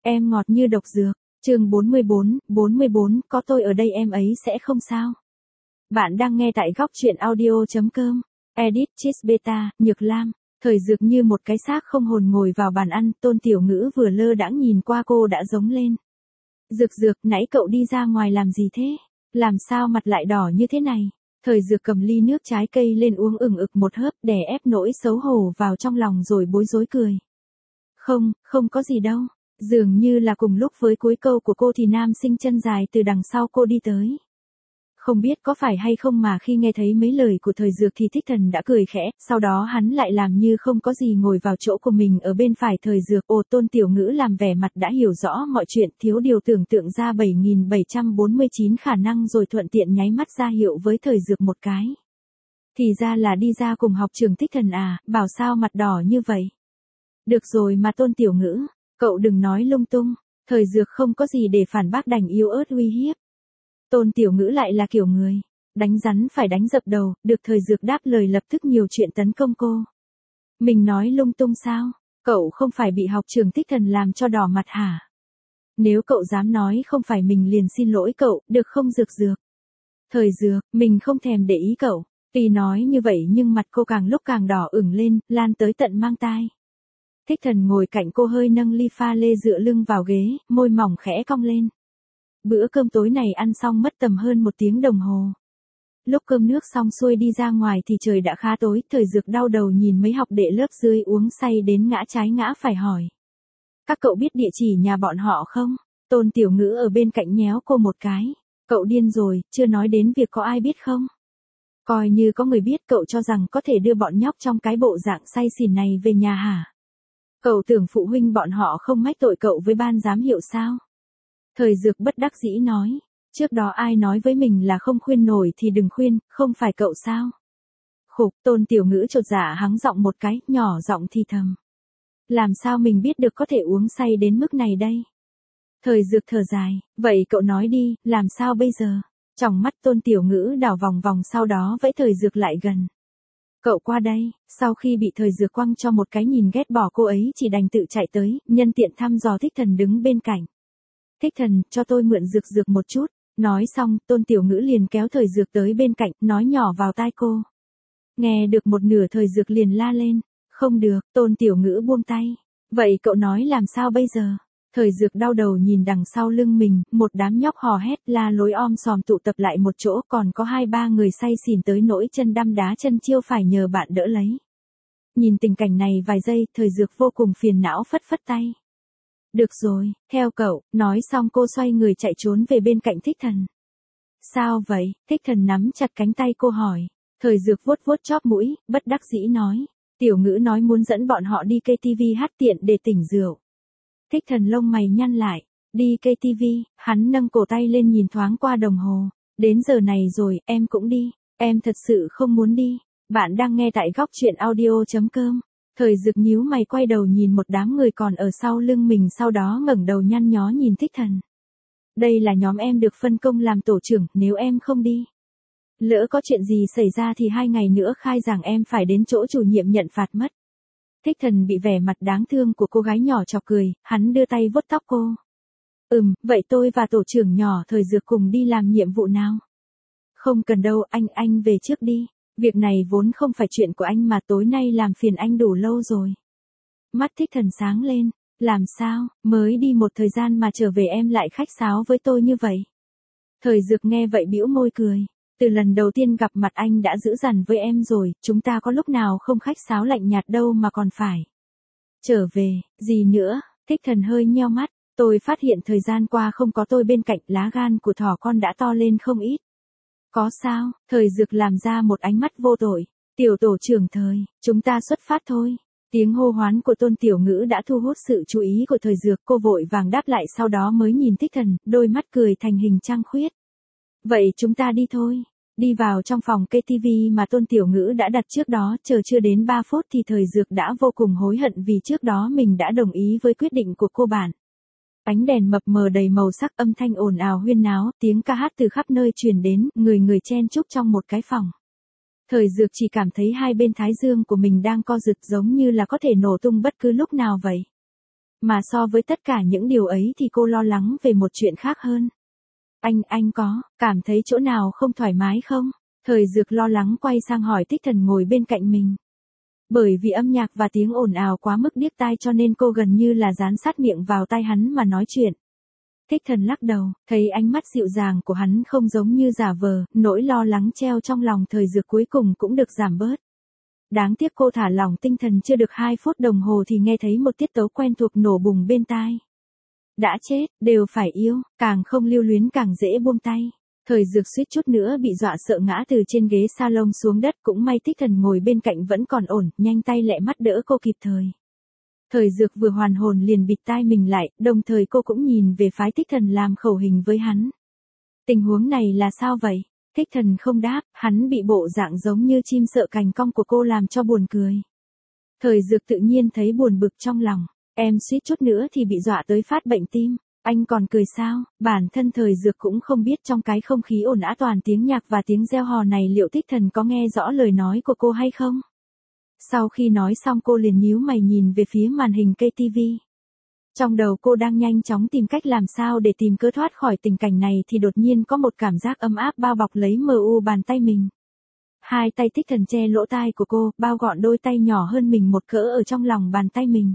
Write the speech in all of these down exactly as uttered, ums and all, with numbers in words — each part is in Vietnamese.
Em ngọt như độc dược. Chương bốn mươi bốn, bốn mươi bốn, có tôi ở đây em ấy sẽ không sao. Bạn đang nghe tại góc truyện audio chấm com. Edit Cheese Beta, Nhược Lam. Thời dược như một cái xác không hồn ngồi vào bàn ăn, Tôn Tiểu Ngữ vừa lơ đãng nhìn qua cô đã giống lên. Dược dược, nãy cậu đi ra ngoài làm gì thế? Làm sao mặt lại đỏ như thế này? Thời dược cầm ly nước trái cây lên uống ừng ực một hớp, đè ép nỗi xấu hổ vào trong lòng rồi bối rối cười. Không, không có gì đâu. Dường như là cùng lúc với cuối câu của cô thì nam sinh chân dài từ đằng sau cô đi tới. Không biết có phải hay không mà khi nghe thấy mấy lời của thời dược thì Thích Thần đã cười khẽ, sau đó hắn lại làm như không có gì ngồi vào chỗ của mình ở bên phải thời dược. Ồ, Tôn Tiểu Ngữ làm vẻ mặt đã hiểu rõ mọi chuyện, thiếu điều tưởng tượng ra bảy nghìn bảy trăm bốn mươi chín khả năng rồi thuận tiện nháy mắt ra hiệu với thời dược một cái. Thì ra là đi ra cùng học trường Thích Thần à, bảo sao mặt đỏ như vậy. Được rồi mà Tôn Tiểu Ngữ, cậu đừng nói lung tung. Thời dược không có gì để phản bác đành yếu ớt uy hiếp. Tôn Tiểu Ngữ lại là kiểu người đánh rắn phải đánh dập đầu, được thời dược đáp lời lập tức nhiều chuyện tấn công cô. Mình nói lung tung sao? Cậu không phải bị học trường Thích Thần làm cho đỏ mặt hả? Nếu cậu dám nói không phải mình liền xin lỗi cậu, được không dược dược? Thời dược, mình không thèm để ý cậu. Tuy nói như vậy nhưng mặt cô càng lúc càng đỏ ửng lên, lan tới tận mang tai. Thích Thần ngồi cạnh cô hơi nâng ly pha lê dựa lưng vào ghế, môi mỏng khẽ cong lên. Bữa cơm tối này ăn xong mất tầm hơn một tiếng đồng hồ. Lúc cơm nước xong xuôi đi ra ngoài thì trời đã khá tối, thời dược đau đầu nhìn mấy học đệ lớp dưới uống say đến ngã trái ngã phải hỏi. Các cậu biết địa chỉ nhà bọn họ không? Tôn Tiểu Ngữ ở bên cạnh nhéo cô một cái. Cậu điên rồi, chưa nói đến việc có ai biết không? Coi như có người biết, cậu cho rằng có thể đưa bọn nhóc trong cái bộ dạng say xỉn này về nhà hả? Cậu tưởng phụ huynh bọn họ không mách tội cậu với ban giám hiệu sao? Thời dược bất đắc dĩ nói, trước đó ai nói với mình là không khuyên nổi thì đừng khuyên, không phải cậu sao? Khục, Tôn Tiểu Ngữ chột dạ hắng giọng một cái, nhỏ giọng thì thầm. Làm sao mình biết được có thể uống say đến mức này đây? Thời dược thở dài, vậy cậu nói đi, làm sao bây giờ? Trong mắt Tôn Tiểu Ngữ đảo vòng vòng sau đó vẫy thời dược lại gần. Cậu qua đây, sau khi bị thời dược quăng cho một cái nhìn ghét bỏ cô ấy chỉ đành tự chạy tới, nhân tiện thăm dò Thích Thần đứng bên cạnh. Thích Thần, cho tôi mượn dược dược một chút. Nói xong, Tôn Tiểu Ngữ liền kéo thời dược tới bên cạnh, nói nhỏ vào tai cô. Nghe được một nửa thời dược liền la lên. Không được, Tôn Tiểu Ngữ buông tay. Vậy cậu nói làm sao bây giờ? Thời dược đau đầu nhìn đằng sau lưng mình, một đám nhóc hò hét la lối om sòm tụ tập lại một chỗ, còn có hai ba người say xỉn tới nỗi chân đăm đá chân chiêu phải nhờ bạn đỡ lấy. Nhìn tình cảnh này vài giây, thời dược vô cùng phiền não phất phất tay. Được rồi, theo cậu, nói xong cô xoay người chạy trốn về bên cạnh Thích Thần. Sao vậy? Thích Thần nắm chặt cánh tay cô hỏi. Thời dược vuốt vuốt chóp mũi, bất đắc dĩ nói. Tiểu Ngữ nói muốn dẫn bọn họ đi ca tê vê hát tiện để tỉnh rượu. Thích Thần lông mày nhăn lại. Đi ca tê vê, hắn nâng cổ tay lên nhìn thoáng qua đồng hồ. Đến giờ này rồi, em cũng đi. Em thật sự không muốn đi. Bạn đang nghe tại góc truyện audio chấm com. Thời dược nhíu mày quay đầu nhìn một đám người còn ở sau lưng mình, sau đó ngẩng đầu nhăn nhó nhìn Thích Thần. Đây là nhóm em được phân công làm tổ trưởng, nếu em không đi. Lỡ có chuyện gì xảy ra thì hai ngày nữa khai giảng em phải đến chỗ chủ nhiệm nhận phạt mất. Thích Thần bị vẻ mặt đáng thương của cô gái nhỏ chọc cười, hắn đưa tay vuốt tóc cô. Ừm, vậy tôi và tổ trưởng nhỏ thời dược cùng đi làm nhiệm vụ nào? Không cần đâu, anh, anh về trước đi. Việc này vốn không phải chuyện của anh mà tối nay làm phiền anh đủ lâu rồi. Mắt Thích Thần sáng lên, làm sao, mới đi một thời gian mà trở về em lại khách sáo với tôi như vậy. Thời dược nghe vậy bĩu môi cười, từ lần đầu tiên gặp mặt anh đã dữ dằn với em rồi, chúng ta có lúc nào không khách sáo lạnh nhạt đâu mà còn phải. Trở về, gì nữa? Thích Thần hơi nheo mắt, tôi phát hiện thời gian qua không có tôi bên cạnh, lá gan của thỏ con đã to lên không ít. Có sao? Thời dược làm ra một ánh mắt vô tội. Tiểu tổ trưởng Thời, chúng ta xuất phát thôi. Tiếng hô hoán của Tôn Tiểu Ngữ đã thu hút sự chú ý của thời dược, cô vội vàng đáp lại sau đó mới nhìn Thích Thần, đôi mắt cười thành hình trăng khuyết. Vậy chúng ta đi thôi. Đi vào trong phòng ca tê vê mà Tôn Tiểu Ngữ đã đặt trước đó, chờ chưa đến ba phút thì thời dược đã vô cùng hối hận vì trước đó mình đã đồng ý với quyết định của cô bạn. Ánh đèn mập mờ đầy màu sắc, âm thanh ồn ào huyên náo, tiếng ca hát từ khắp nơi truyền đến, người người chen chúc trong một cái phòng. Thời dược chỉ cảm thấy hai bên thái dương của mình đang co giật giống như là có thể nổ tung bất cứ lúc nào vậy. Mà so với tất cả những điều ấy thì cô lo lắng về một chuyện khác hơn. Anh, anh có, cảm thấy chỗ nào không thoải mái không? Thời Dược lo lắng quay sang hỏi Tích Thần ngồi bên cạnh mình. Bởi vì âm nhạc và tiếng ồn ào quá mức điếc tai cho nên cô gần như là dán sát miệng vào tai hắn mà nói chuyện. Tích Thần lắc đầu, thấy ánh mắt dịu dàng của hắn không giống như giả vờ, nỗi lo lắng treo trong lòng Thời Dược cuối cùng cũng được giảm bớt. Đáng tiếc cô thả lỏng tinh thần chưa được hai phút đồng hồ thì nghe thấy một tiết tấu quen thuộc nổ bùng bên tai. Đã chết, đều phải yêu, càng không lưu luyến càng dễ buông tay. Thời Dược suýt chút nữa bị dọa sợ ngã từ trên ghế salon xuống đất, cũng may Tích Thần ngồi bên cạnh vẫn còn ổn, nhanh tay lẹ mắt đỡ cô kịp thời. Thời Dược vừa hoàn hồn liền bịt tai mình lại, đồng thời cô cũng nhìn về phái Tích Thần làm khẩu hình với hắn. Tình huống này là sao vậy? Tích Thần không đáp, hắn bị bộ dạng giống như chim sợ cành cong của cô làm cho buồn cười. Thời Dược tự nhiên thấy buồn bực trong lòng, em suýt chút nữa thì bị dọa tới phát bệnh tim. Anh còn cười sao? Bản thân Thời Dược cũng không biết trong cái không khí ồn ào toàn tiếng nhạc và tiếng reo hò này liệu Tích Thần có nghe rõ lời nói của cô hay không? Sau khi nói xong cô liền nhíu mày nhìn về phía màn hình cây tivi. Trong đầu cô đang nhanh chóng tìm cách làm sao để tìm cớ thoát khỏi tình cảnh này thì đột nhiên có một cảm giác ấm áp bao bọc lấy mờ u bàn tay mình. Hai tay Tích Thần che lỗ tai của cô, bao gọn đôi tay nhỏ hơn mình một cỡ ở trong lòng bàn tay mình.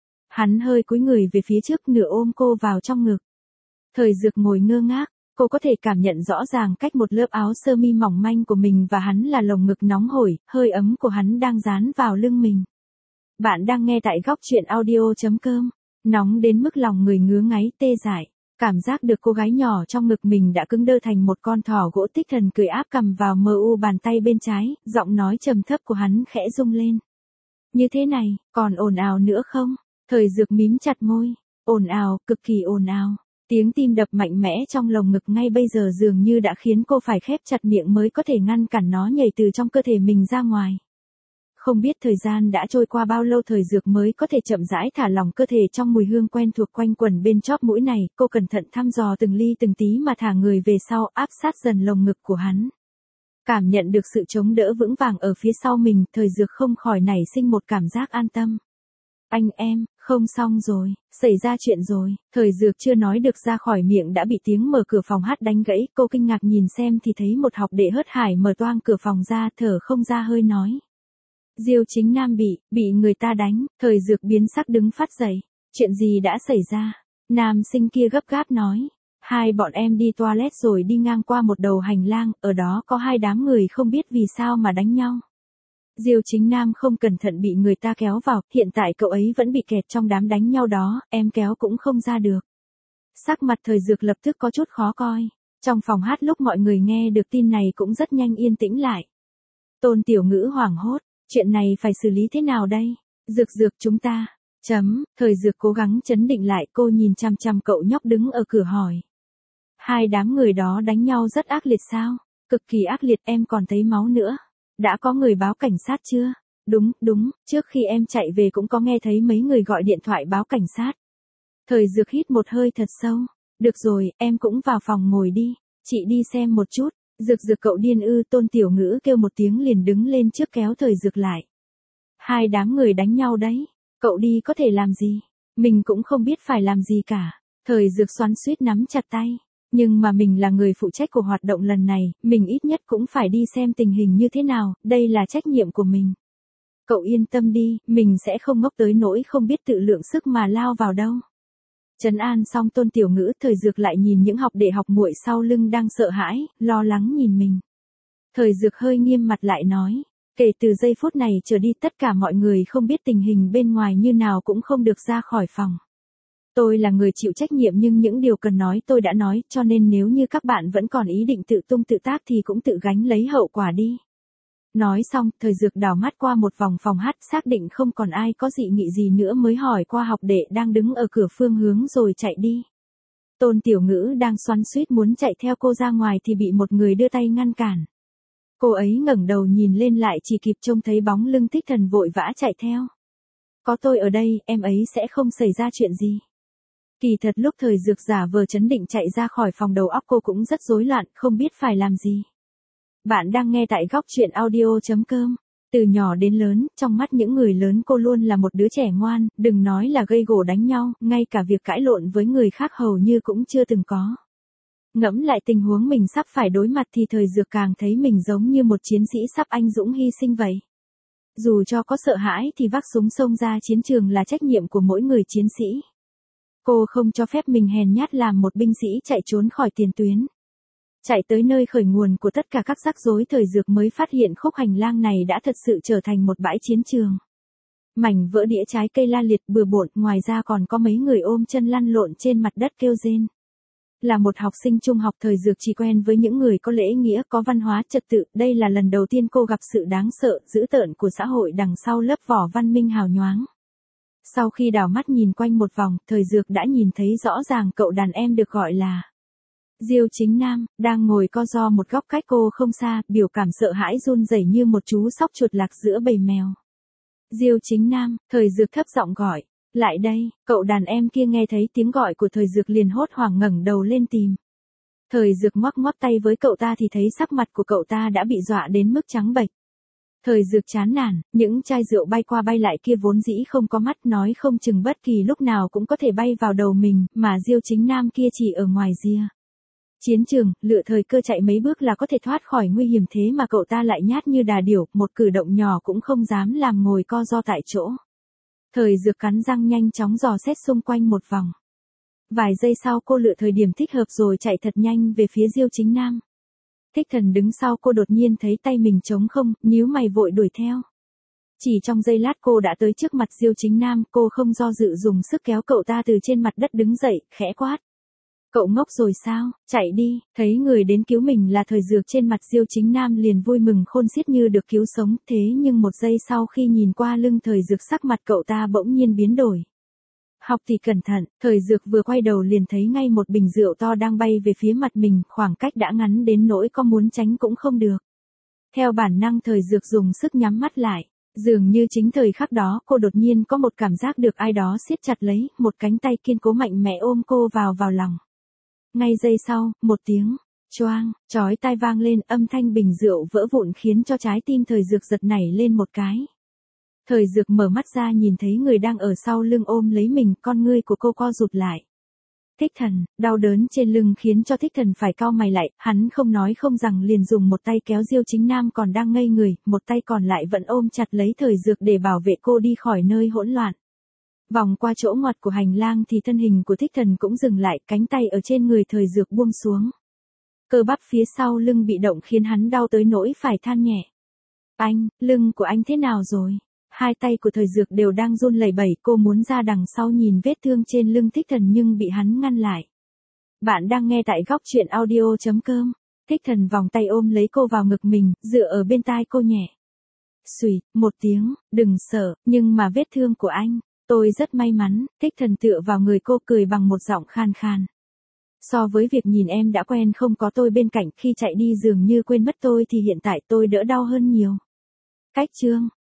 Hắn hơi cúi người về phía trước nửa ôm cô vào trong ngực. Thời Dược ngồi ngơ ngác, cô có thể cảm nhận rõ ràng cách một lớp áo sơ mi mỏng manh của mình và hắn là lồng ngực nóng hổi, hơi ấm của hắn đang dán vào lưng mình. Bạn đang nghe tại góc truyện audio chấm com, nóng đến mức lòng người ngứa ngáy tê dại. Cảm giác được cô gái nhỏ trong ngực mình đã cứng đơ thành một con thỏ gỗ. Tích Thần cười áp cầm vào mờ u bàn tay bên trái, giọng nói trầm thấp của hắn khẽ rung lên. Như thế này, còn ồn ào nữa không? Thời Dược mím chặt môi, ồn ào, cực kỳ ồn ào. Tiếng tim đập mạnh mẽ trong lồng ngực ngay bây giờ dường như đã khiến cô phải khép chặt miệng mới có thể ngăn cản nó nhảy từ trong cơ thể mình ra ngoài. Không biết thời gian đã trôi qua bao lâu Thời Dược mới có thể chậm rãi thả lỏng cơ thể trong mùi hương quen thuộc quanh quẩn bên chóp mũi này, cô cẩn thận thăm dò từng ly từng tí mà thả người về sau áp sát dần lồng ngực của hắn. Cảm nhận được sự chống đỡ vững vàng ở phía sau mình, Thời Dược không khỏi nảy sinh một cảm giác an tâm. Anh em, không xong rồi, xảy ra chuyện rồi. Thời Dược chưa nói được ra khỏi miệng đã bị tiếng mở cửa phòng hát đánh gãy, cô kinh ngạc nhìn xem thì thấy một học đệ hớt hải mở toang cửa phòng ra, thở không ra hơi nói. Diêu Chính Nam bị, bị người ta đánh. Thời Dược biến sắc đứng phát dậy. Chuyện gì đã xảy ra? Nam sinh kia gấp gáp nói. Hai bọn em đi toilet rồi đi ngang qua một đầu hành lang, ở đó có hai đám người không biết vì sao mà đánh nhau. Diêu Chính Nam không cẩn thận bị người ta kéo vào, hiện tại cậu ấy vẫn bị kẹt trong đám đánh nhau đó, em kéo cũng không ra được. Sắc mặt Thời Dược lập tức có chút khó coi. Trong phòng hát lúc mọi người nghe được tin này cũng rất nhanh yên tĩnh lại. Tôn Tiểu Ngữ hoảng hốt, chuyện này phải xử lý thế nào đây? Dược Dược chúng ta, chấm, Thời Dược cố gắng trấn định lại, cô nhìn chằm chằm cậu nhóc đứng ở cửa hỏi. Hai đám người đó đánh nhau rất ác liệt sao? Cực kỳ ác liệt, em còn thấy máu nữa. Đã có người báo cảnh sát chưa? Đúng, đúng, trước khi em chạy về cũng có nghe thấy mấy người gọi điện thoại báo cảnh sát. Thời Dược hít một hơi thật sâu. Được rồi, em cũng vào phòng ngồi đi. Chị đi xem một chút. Dược Dược cậu điên ư? Tôn Tiểu Ngữ kêu một tiếng liền đứng lên trước kéo Thời Dược lại. Hai đám người đánh nhau đấy. Cậu đi có thể làm gì? Mình cũng không biết phải làm gì cả. Thời Dược xoắn xuýt nắm chặt tay. Nhưng mà mình là người phụ trách của hoạt động lần này, mình ít nhất cũng phải đi xem tình hình như thế nào, đây là trách nhiệm của mình. Cậu yên tâm đi, mình sẽ không ngốc tới nỗi không biết tự lượng sức mà lao vào đâu. Trấn an xong Tôn Tiểu Ngữ, Thời Dược lại nhìn những học đệ học muội sau lưng đang sợ hãi, lo lắng nhìn mình. Thời Dược hơi nghiêm mặt lại nói, kể từ giây phút này trở đi tất cả mọi người không biết tình hình bên ngoài như nào cũng không được ra khỏi phòng. Tôi là người chịu trách nhiệm nhưng những điều cần nói tôi đã nói, cho nên nếu như các bạn vẫn còn ý định tự tung tự tác thì cũng tự gánh lấy hậu quả đi. Nói xong, Thời Dược đảo mắt qua một vòng phòng hát, xác định không còn ai có dị nghị gì nữa mới hỏi qua học đệ đang đứng ở cửa phương hướng rồi chạy đi. Tôn Tiểu Ngữ đang xoắn xuýt muốn chạy theo cô ra ngoài thì bị một người đưa tay ngăn cản. Cô ấy ngẩng đầu nhìn lên lại chỉ kịp trông thấy bóng lưng Tích Thần vội vã chạy theo. Có tôi ở đây, em ấy sẽ không xảy ra chuyện gì. Kỳ thật lúc Thời Dược giả vờ trấn định chạy ra khỏi phòng đầu óc cô cũng rất rối loạn, không biết phải làm gì. Bạn đang nghe tại góc truyện audio chấm com. Từ nhỏ đến lớn, trong mắt những người lớn cô luôn là một đứa trẻ ngoan, đừng nói là gây gổ đánh nhau, ngay cả việc cãi lộn với người khác hầu như cũng chưa từng có. Ngẫm lại tình huống mình sắp phải đối mặt thì thời dược càng thấy mình giống như một chiến sĩ sắp anh dũng hy sinh vậy. Dù cho có sợ hãi thì vác súng xông ra chiến trường là trách nhiệm của mỗi người chiến sĩ. Cô không cho phép mình hèn nhát làm một binh sĩ chạy trốn khỏi tiền tuyến. Chạy tới nơi khởi nguồn của tất cả các rắc rối, thời dược mới phát hiện khúc hành lang này đã thật sự trở thành một bãi chiến trường. Mảnh vỡ đĩa trái cây la liệt bừa bộn, ngoài ra còn có mấy người ôm chân lăn lộn trên mặt đất kêu rên. Là một học sinh trung học, thời dược chỉ quen với những người có lễ nghĩa, có văn hóa trật tự, đây là lần đầu tiên cô gặp sự đáng sợ, dữ tợn của xã hội đằng sau lớp vỏ văn minh hào nhoáng. Sau khi đảo mắt nhìn quanh một vòng, thời dược đã nhìn thấy rõ ràng cậu đàn em được gọi là Diêu Chính Nam, đang ngồi co ro một góc cách cô không xa, biểu cảm sợ hãi run rẩy như một chú sóc chuột lạc giữa bầy mèo. Diêu Chính Nam, thời dược thấp giọng gọi. Lại đây, cậu đàn em kia nghe thấy tiếng gọi của thời dược liền hốt hoảng ngẩng đầu lên tìm. Thời dược ngoắc ngoắc tay với cậu ta thì thấy sắc mặt của cậu ta đã bị dọa đến mức trắng bệch. Thời dược chán nản, những chai rượu bay qua bay lại kia vốn dĩ không có mắt, nói không chừng bất kỳ lúc nào cũng có thể bay vào đầu mình, mà Diêu Chính Nam kia chỉ ở ngoài ria chiến trường, lựa thời cơ chạy mấy bước là có thể thoát khỏi nguy hiểm, thế mà cậu ta lại nhát như đà điểu, một cử động nhỏ cũng không dám làm, ngồi co ro tại chỗ. Thời dược cắn răng nhanh chóng dò xét xung quanh một vòng. Vài giây sau cô lựa thời điểm thích hợp rồi chạy thật nhanh về phía Diêu Chính Nam. Thích Thần đứng sau cô đột nhiên thấy tay mình trống không, nhíu mày vội đuổi theo. Chỉ trong giây lát cô đã tới trước mặt Diêu Chính Nam, cô không do dự dùng sức kéo cậu ta từ trên mặt đất đứng dậy, khẽ quát. Cậu ngốc rồi sao, chạy đi, thấy người đến cứu mình là thời dược, trên mặt Diêu Chính Nam liền vui mừng khôn xiết như được cứu sống, thế nhưng một giây sau khi nhìn qua lưng thời dược sắc mặt cậu ta bỗng nhiên biến đổi. Học thì cẩn thận, thời dược vừa quay đầu liền thấy ngay một bình rượu to đang bay về phía mặt mình, khoảng cách đã ngắn đến nỗi có muốn tránh cũng không được. Theo bản năng thời dược dùng sức nhắm mắt lại, dường như chính thời khắc đó cô đột nhiên có một cảm giác được ai đó siết chặt lấy, một cánh tay kiên cố mạnh mẽ ôm cô vào vào lòng. Ngay giây sau, một tiếng choang chói tai vang lên, âm thanh bình rượu vỡ vụn khiến cho trái tim thời dược giật nảy lên một cái. Thời dược mở mắt ra nhìn thấy người đang ở sau lưng ôm lấy mình, con ngươi của cô co rụt lại. Thích Thần, đau đớn trên lưng khiến cho Thích Thần phải cau mày lại, hắn không nói không rằng liền dùng một tay kéo Diêu Chính Nam còn đang ngây người, một tay còn lại vẫn ôm chặt lấy thời dược để bảo vệ cô đi khỏi nơi hỗn loạn. Vòng qua chỗ ngoặt của hành lang thì thân hình của Thích Thần cũng dừng lại, cánh tay ở trên người thời dược buông xuống. Cơ bắp phía sau lưng bị động khiến hắn đau tới nỗi phải than nhẹ. Anh, lưng của anh thế nào rồi? Hai tay của thời dược đều đang run lẩy bẩy, cô muốn ra đằng sau nhìn vết thương trên lưng Thích Thần nhưng bị hắn ngăn lại. Bạn đang nghe tại góc truyện audio chấm com. Thích Thần vòng tay ôm lấy cô vào ngực mình, dựa ở bên tai cô nhẹ. Xùi, một tiếng, đừng sợ, nhưng mà vết thương của anh, tôi rất may mắn. Thích Thần tựa vào người cô cười bằng một giọng khan khan. So với việc nhìn em đã quen không có tôi bên cạnh, khi chạy đi dường như quên mất tôi thì hiện tại tôi đỡ đau hơn nhiều. Cách chương